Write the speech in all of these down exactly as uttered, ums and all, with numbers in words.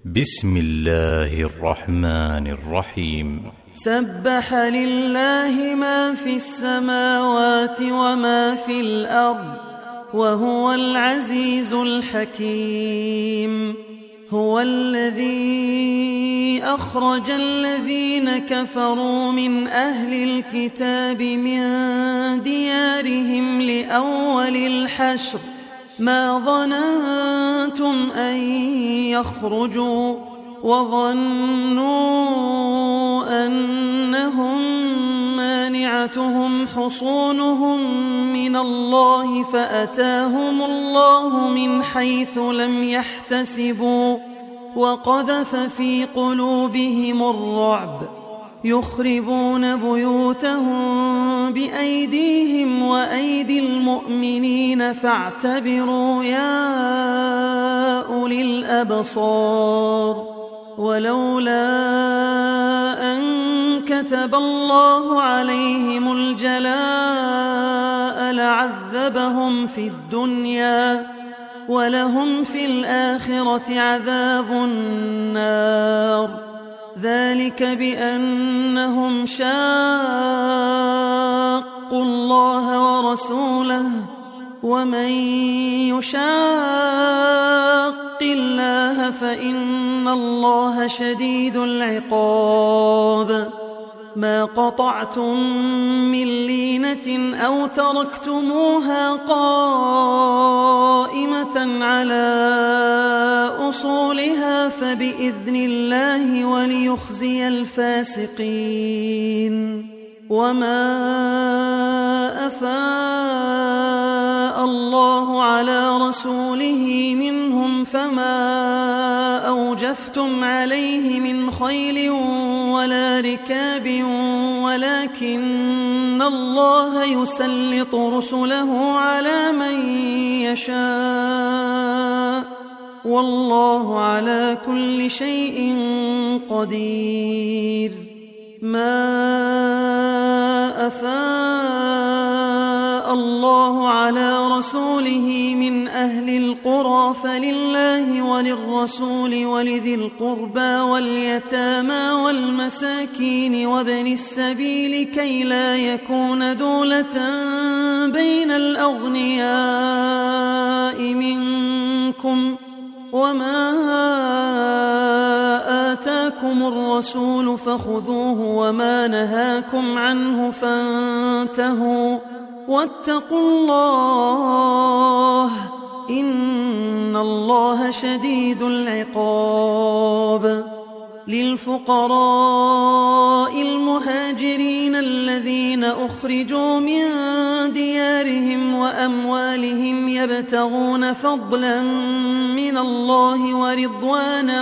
بسم الله الرحمن الرحيم. سبح لله ما في السماوات وما في الأرض وهو العزيز الحكيم. هو الذي أخرج الذين كفروا من أهل الكتاب من ديارهم لأول الحشر ما ظننتم أن يخرجوا وظنوا أنهم مانعتهم حصونهم من الله فأتاهم الله من حيث لم يحتسبوا وقذف في قلوبهم الرعب يخربون بيوتهم بأيديهم وأيدي المؤمنين فاعتبروا يا أولي الأبصار. ولولا أن كتب الله عليهم الجلاء لعذبهم في الدنيا ولهم في الآخرة عذاب النار. ذلك بأنهم شاقوا الله ورسوله ومن يشاق الله فإن الله شديد العقاب. ما قطعتم من لينة أو تركتموها قائمة على أصولها فبإذن الله وليخزي الفاسقين. وما أفاء الله على رسوله منهم فما أوجفتم عليه من خيل ولا ركاب ولكن الله يسلط رسله على من يشاء والله على كل شيء قدير. ما أفاء الله على رسوله من أهل القرى فلله وللرسول ولذي القربى واليتامى والمساكين وابن السبيل كي لا يكون دولة بين الأغنياء منكم. وما آتاكم الرسول فخذوه وما نهاكم عنه فانتهوا واتقوا الله إن الله شديد العقاب. للفقراء المهاجرين الذين أخرجوا من ديارهم وأموالهم يبتغون فضلا من الله ورضوانا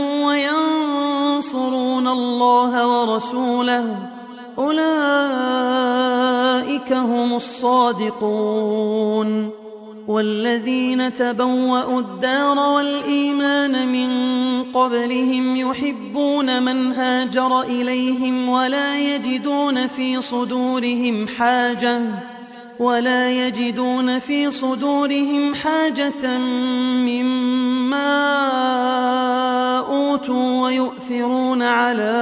وينصرون الله ورسوله أولئك هم الصادقون. والذين تبوأوا الدار والإيمان من قبلهم يحبون من هاجر إليهم ولا يجدون في صدورهم حاجة ولا يجدون في صدورهم حاجة مما أوتوا ويؤثرون على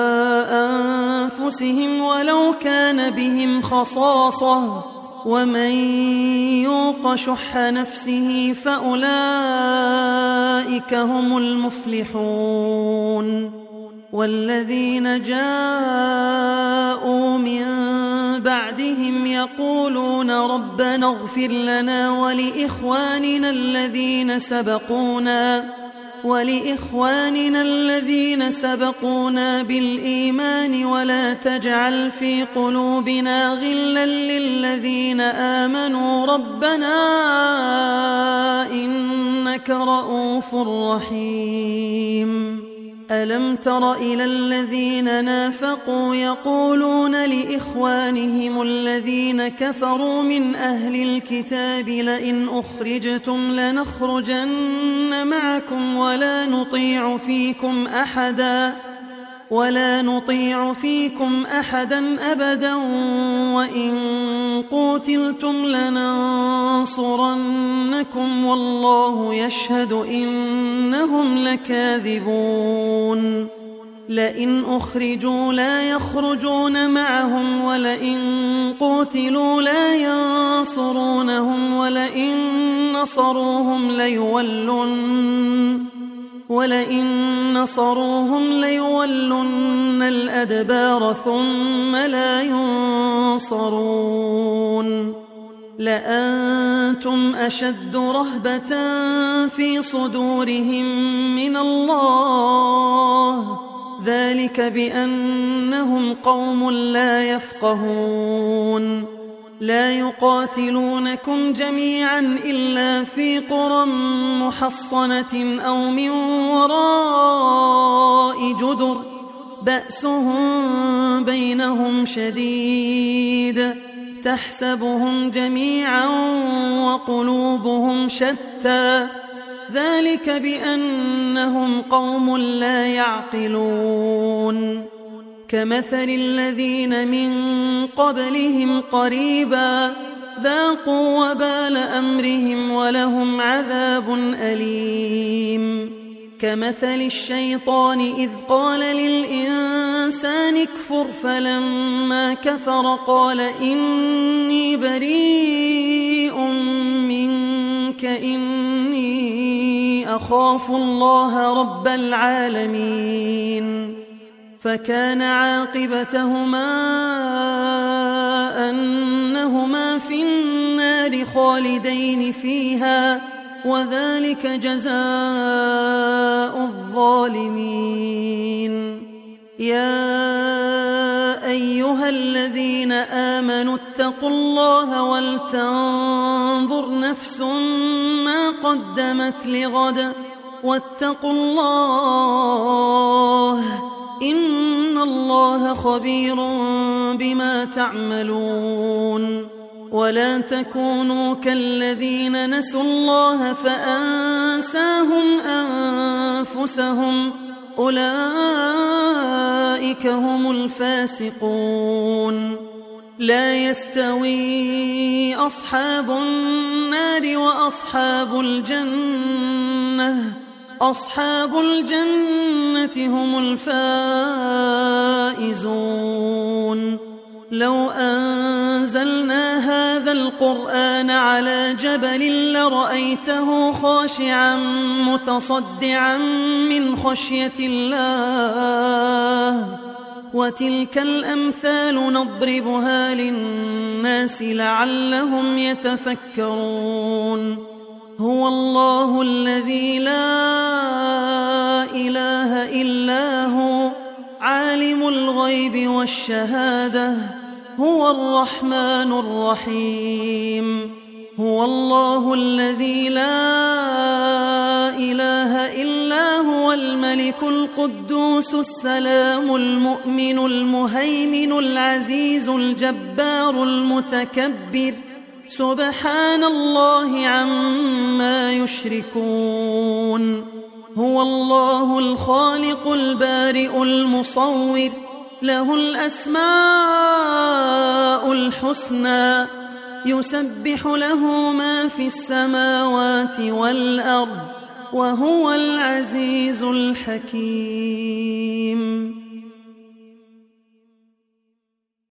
أنفسهم ولو كان بهم خصاصة ومن يوق شح نفسه فأولئك هم المفلحون. والذين جاءوا من بعدهم يقولون ربنا اغفر لنا ولإخواننا الذين سبقونا ولإخواننا الذين سبقونا بالإيمان ولا تجعل في قلوبنا غلا للذين آمنوا ربنا إنك رؤوف رحيم. ألم تر إلى الذين نافقوا يقولون لإخوانهم الذين كفروا من أهل الكتاب لئن أخرجتم لنخرجن معكم ولا نطيع فيكم أحدا ولا نطيع فيكم أحدا أبدا وإن قوتلتم لننصرنكم والله يشهد إنهم لكاذبون لئن أخرجوا لا يخرجون معهم ولئن قوتلوا لا ينصرونهم ولئن نصروهم ليولن ولئن نصروهم ليولن الأدبار ثم لا ينصرون لأنتم أشد رهبة في صدورهم من الله ذلك بأنهم قوم لا يفقهون لا يقاتلونكم جميعا إلا في قرى محصنة أو من وراء جدر بأسهم بينهم شديد تحسبهم جميعا وقلوبهم شتى ذلك بأنهم قوم لا يعقلون كمثل الذين من قبلهم قريبا ذاقوا وبال أمرهم ولهم عذاب أليم كمثل الشيطان إذ قال للإنسان اكفر فلما كفر قال إني بريء منك إني أخاف الله رب العالمين فكان عاقبتهما أنهما في النار خالدين فيها وذلك جزاء الظالمين يا أيها الذين آمنوا اتقوا الله ولتنظر نفس ما قدمت لغد واتقوا الله إن الله خبير بما تعملون ولا تكونوا كالذين نسوا الله فأنساهم أنفسهم أولئك هم الفاسقون لا يستوي أصحاب النار وأصحاب الجنة أصحاب الجنة هم الفائزون لو أنزلنا هذا القرآن على جبل لرأيته خاشعا متصدعا من خشية الله وتلك الأمثال نضربها للناس لعلهم يتفكرون هو الله الذي لا إله إلا هو عالم الغيب والشهادة هو الرحمن الرحيم هو الله الذي لا إله إلا هو الملك القدوس السلام المؤمن المهيمن العزيز الجبار المتكبر سبحان الله عما يشركون هو الله الخالق البارئ المصور له الأسماء الحسنى يسبح له ما في السماوات والأرض وهو العزيز الحكيم